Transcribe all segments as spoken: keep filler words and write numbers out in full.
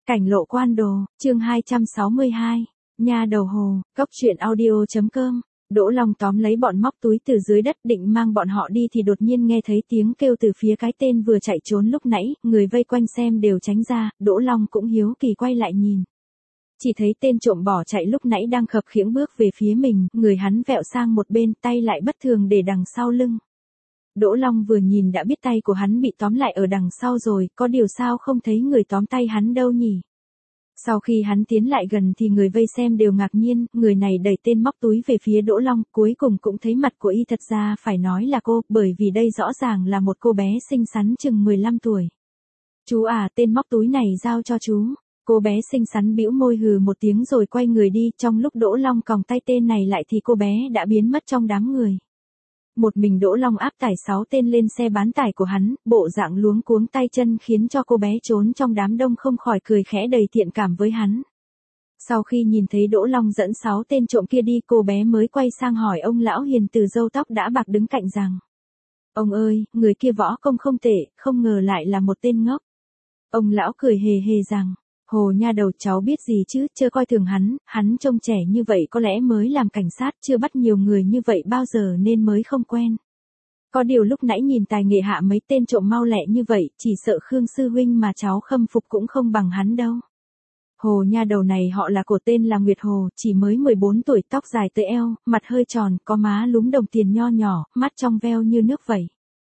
Cảnh lộ quan đồ, chương hai trăm sáu mươi hai, nha đầu hồ, cốc truyện audio.com. Đỗ Long tóm lấy bọn móc túi từ dưới đất định mang bọn họ đi thì đột nhiên nghe thấy tiếng kêu từ phía cái tên vừa chạy trốn lúc nãy, người vây quanh xem đều tránh ra, Đỗ Long cũng hiếu kỳ quay lại nhìn. Chỉ thấy tên trộm bỏ chạy lúc nãy đang khập khiễng bước về phía mình, người hắn vẹo sang một bên, tay lại bất thường để đằng sau lưng. Đỗ Long vừa nhìn đã biết tay của hắn bị tóm lại ở đằng sau rồi, có điều sao không thấy người tóm tay hắn đâu nhỉ? Sau khi hắn tiến lại gần thì người vây xem đều ngạc nhiên, người này đẩy tên móc túi về phía Đỗ Long, cuối cùng cũng thấy mặt của y, thật ra phải nói là cô, bởi vì đây rõ ràng là một cô bé xinh xắn chừng mười lăm tuổi. Chú à, tên móc túi này giao cho chú. Cô bé xinh xắn bĩu môi hừ một tiếng rồi quay người đi, trong lúc Đỗ Long còng tay tên này lại thì cô bé đã biến mất trong đám người. Một mình Đỗ Long áp tải sáu tên lên xe bán tải của hắn, bộ dạng luống cuống tay chân khiến cho cô bé trốn trong đám đông không khỏi cười khẽ đầy thiện cảm với hắn. Sau khi nhìn thấy Đỗ Long dẫn sáu tên trộm kia đi, cô bé mới quay sang hỏi ông lão hiền từ râu tóc đã bạc đứng cạnh rằng: "Ông ơi, người kia võ công không tệ, không ngờ lại là một tên ngốc." Ông lão cười hề hề rằng: "Hồ nha đầu, cháu biết gì chứ, chưa coi thường hắn, hắn trông trẻ như vậy có lẽ mới làm cảnh sát, chưa bắt nhiều người như vậy bao giờ nên mới không quen. Có điều lúc nãy nhìn tài nghệ hạ mấy tên trộm mau lẹ như vậy, chỉ sợ Khương sư huynh mà cháu khâm phục cũng không bằng hắn đâu." Hồ nha đầu này họ là cổ, tên là Nguyệt Hồ, chỉ mới mười bốn tuổi, tóc dài tới eo, mặt hơi tròn, có má lúm đồng tiền nho nhỏ, mắt trong veo như nước vậy.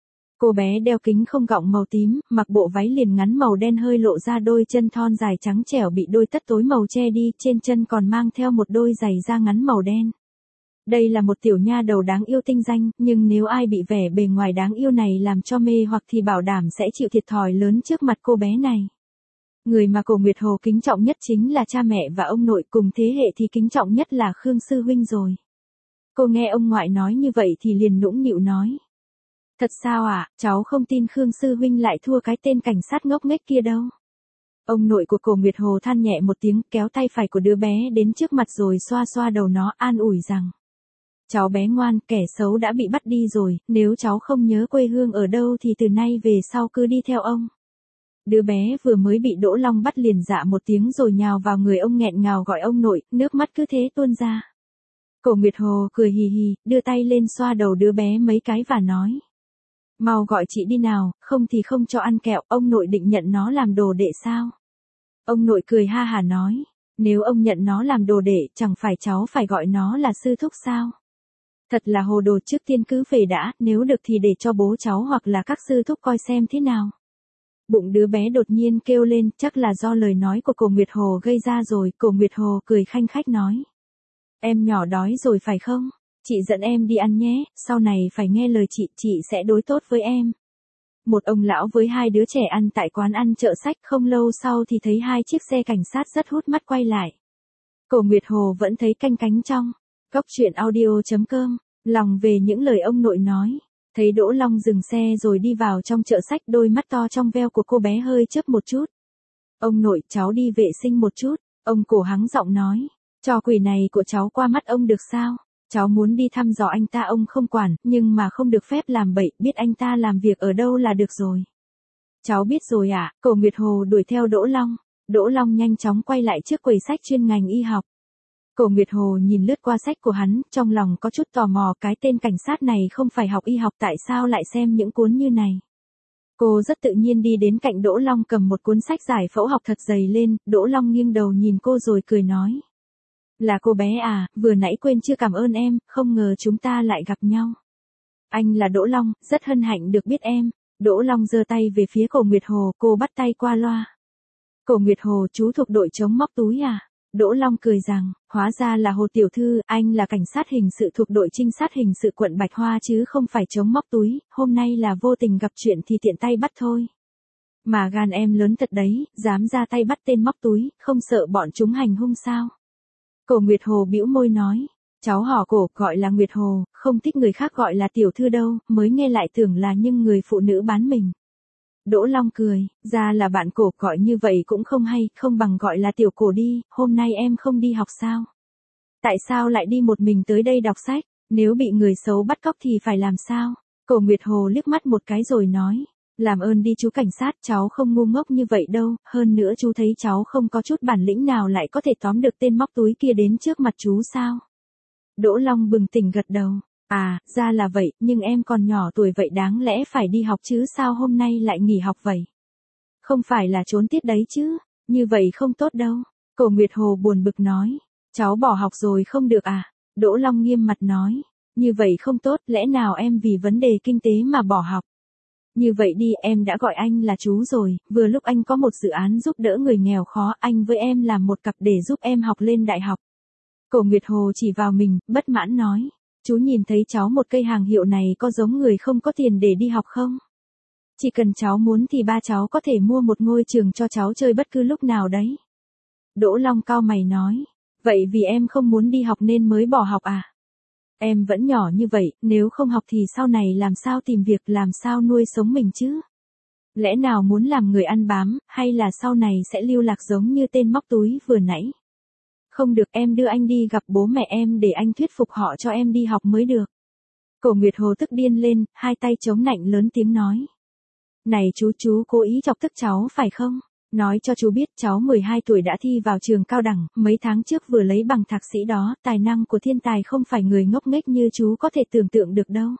Cô bé đeo kính không gọng màu tím, mặc bộ váy liền ngắn màu đen hơi lộ ra đôi chân thon dài trắng trẻo bị đôi tất tối màu che đi, trên chân còn mang theo một đôi giày da ngắn màu đen. Đây là một tiểu nha đầu đáng yêu tinh danh, nhưng nếu ai bị vẻ bề ngoài đáng yêu này làm cho mê hoặc thì bảo đảm sẽ chịu thiệt thòi lớn trước mặt cô bé này. Người mà cổ Nguyệt Hồ kính trọng nhất chính là cha mẹ và ông nội, cùng thế hệ thì kính trọng nhất là Khương sư huynh rồi. Cô nghe ông ngoại nói như vậy thì liền nũng nịu nói: "Thật sao ạ, à, cháu không tin Khương sư huynh lại thua cái tên cảnh sát ngốc nghếch kia đâu." Ông nội của cổ Nguyệt Hồ than nhẹ một tiếng, kéo tay phải của đứa bé đến trước mặt rồi xoa xoa đầu nó, an ủi rằng: "Cháu bé ngoan, kẻ xấu đã bị bắt đi rồi, nếu cháu không nhớ quê hương ở đâu thì từ nay về sau cứ đi theo ông." Đứa bé vừa mới bị Đỗ Long bắt liền dạ một tiếng rồi nhào vào người ông nghẹn ngào gọi ông nội, nước mắt cứ thế tuôn ra. Cổ Nguyệt Hồ cười hì hì, đưa tay lên xoa đầu đứa bé mấy cái và nói: "Mau gọi chị đi nào, không thì không cho ăn kẹo." Ông nội định nhận nó làm đồ đệ sao? Ông nội cười ha hả nói: "Nếu ông nhận nó làm đồ đệ, chẳng phải cháu phải gọi nó là sư thúc sao? Thật là hồ đồ, trước tiên cứ về đã, nếu được thì để cho bố cháu hoặc là các sư thúc coi xem thế nào." Bụng đứa bé đột nhiên kêu lên, chắc là do lời nói của cổ Nguyệt Hồ gây ra rồi. Cổ Nguyệt Hồ cười khanh khách nói: "Em nhỏ đói rồi phải không? Chị dẫn em đi ăn nhé, sau này phải nghe lời chị, chị sẽ đối tốt với em." Một ông lão với hai đứa trẻ ăn tại quán ăn chợ sách, không lâu sau thì thấy hai chiếc xe cảnh sát rất hút mắt quay lại. Cổ Nguyệt Hồ vẫn thấy canh cánh trong cốc truyện audio.com, lòng về những lời ông nội nói. Thấy Đỗ Long dừng xe rồi đi vào trong chợ sách, đôi mắt to trong veo của cô bé hơi chớp một chút. "Ông nội, cháu đi vệ sinh một chút." Ông cổ hắng giọng nói: "Trò quỷ này của cháu qua mắt ông được sao? Cháu muốn đi thăm dò anh ta ông không quản, nhưng mà không được phép làm bậy, biết anh ta làm việc ở đâu là được rồi." "Cháu biết rồi ạ." Cổ Nguyệt Hồ đuổi theo Đỗ Long. Đỗ Long nhanh chóng quay lại trước quầy sách chuyên ngành y học. Cổ Nguyệt Hồ nhìn lướt qua sách của hắn, trong lòng có chút tò mò, cái tên cảnh sát này không phải học y học, tại sao lại xem những cuốn như này. Cô rất tự nhiên đi đến cạnh Đỗ Long, cầm một cuốn sách giải phẫu học thật dày lên. Đỗ Long nghiêng đầu nhìn cô rồi cười nói: "Là cô bé à, vừa nãy quên chưa cảm ơn em, không ngờ chúng ta lại gặp nhau." "Anh là Đỗ Long, rất hân hạnh được biết em." Đỗ Long giơ tay về phía cổ Nguyệt Hồ, cô bắt tay qua loa. "Cổ Nguyệt Hồ, chú thuộc đội chống móc túi à?" Đỗ Long cười rằng: "Hóa ra là Hồ tiểu thư, anh là cảnh sát hình sự thuộc đội trinh sát hình sự quận Bạch Hoa chứ không phải chống móc túi, hôm nay là vô tình gặp chuyện thì tiện tay bắt thôi. Mà gan em lớn thật đấy, dám ra tay bắt tên móc túi, không sợ bọn chúng hành hung sao?" Cổ Nguyệt Hồ bĩu môi nói: "Cháu họ Cổ, gọi là Nguyệt Hồ, không thích người khác gọi là tiểu thư đâu, mới nghe lại tưởng là những người phụ nữ bán mình." Đỗ Long cười: "Ra là bạn Cổ, gọi như vậy cũng không hay, không bằng gọi là tiểu Cổ đi. Hôm nay em không đi học sao? Tại sao lại đi một mình tới đây đọc sách? Nếu bị người xấu bắt cóc thì phải làm sao?" Cổ Nguyệt Hồ liếc mắt một cái rồi nói: Làm ơn đi chú cảnh sát, cháu không ngu ngốc như vậy đâu, hơn nữa chú thấy cháu không có chút bản lĩnh nào lại có thể tóm được tên móc túi kia đến trước mặt chú sao? Đỗ Long bừng tỉnh gật đầu, à, ra là vậy, nhưng em còn nhỏ tuổi vậy đáng lẽ phải đi học chứ sao hôm nay lại nghỉ học vậy? Không phải là trốn tiết đấy chứ, như vậy không tốt đâu. Cổ Nguyệt Hồ buồn bực nói, cháu bỏ học rồi không được à? Đỗ Long nghiêm mặt nói, như vậy không tốt, lẽ nào em vì vấn đề kinh tế mà bỏ học? Như vậy đi, em đã gọi anh là chú rồi, vừa lúc anh có một dự án giúp đỡ người nghèo khó, anh với em làm một cặp để giúp em học lên đại học. Cổ Nguyệt Hồ chỉ vào mình, bất mãn nói, chú nhìn thấy cháu một cây hàng hiệu này có giống người không có tiền để đi học không? Chỉ cần cháu muốn thì ba cháu có thể mua một ngôi trường cho cháu chơi bất cứ lúc nào đấy. Đỗ Long cau mày nói, vậy vì em không muốn đi học nên mới bỏ học à? Em vẫn nhỏ như vậy, nếu không học thì sau này làm sao tìm việc, làm sao nuôi sống mình chứ? Lẽ nào muốn làm người ăn bám, hay là sau này sẽ lưu lạc giống như tên móc túi vừa nãy? Không được, em đưa anh đi gặp bố mẹ em để anh thuyết phục họ cho em đi học mới được. Cổ Nguyệt Hồ tức điên lên, hai tay chống nạnh lớn tiếng nói. Này chú, chú cố ý chọc tức cháu phải không? Nói cho chú biết cháu mười hai tuổi đã thi vào trường cao đẳng, mấy tháng trước vừa lấy bằng thạc sĩ đó, tài năng của thiên tài không phải người ngốc nghếch như chú có thể tưởng tượng được đâu.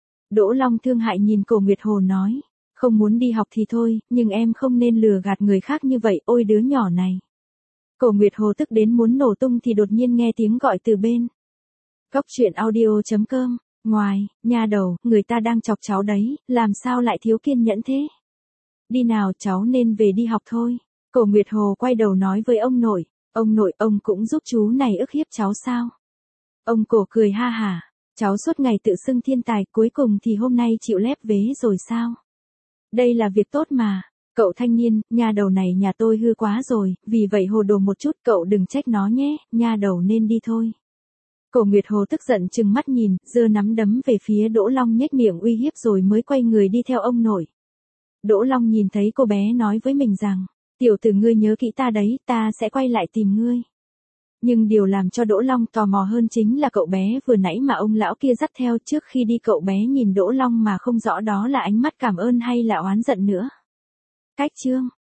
Đỗ Long thương hại nhìn Cổ Nguyệt Hồ nói, không muốn đi học thì thôi, nhưng em không nên lừa gạt người khác như vậy, ôi đứa nhỏ này. Cổ Nguyệt Hồ tức đến muốn nổ tung thì đột nhiên nghe tiếng gọi từ bên. Cốc truyện audio chấm com, ngoài, nha đầu, người ta đang chọc cháu đấy, làm sao lại thiếu kiên nhẫn thế? Đi nào, cháu nên về đi học thôi. Cổ Nguyệt Hồ quay đầu nói với ông nội, ông nội, ông cũng giúp chú này ức hiếp cháu sao? Ông Cổ cười ha hả, cháu suốt ngày tự xưng thiên tài, cuối cùng thì hôm nay chịu lép vế rồi sao? Đây là việc tốt mà. Cậu thanh niên, nha đầu này nhà tôi hư quá rồi, vì vậy hồ đồ một chút, cậu đừng trách nó nhé, nha đầu nên đi thôi. Cổ Nguyệt Hồ tức giận trừng mắt nhìn, giơ nắm đấm về phía Đỗ Long nhếch miệng uy hiếp rồi mới quay người đi theo ông nội. Đỗ Long nhìn thấy cô bé nói với mình rằng, tiểu tử ngươi nhớ kỹ ta đấy, ta sẽ quay lại tìm ngươi. Nhưng điều làm cho Đỗ Long tò mò hơn chính là cậu bé vừa nãy mà ông lão kia dắt theo, trước khi đi cậu bé nhìn Đỗ Long mà không rõ đó là ánh mắt cảm ơn hay là oán giận nữa. Cách chương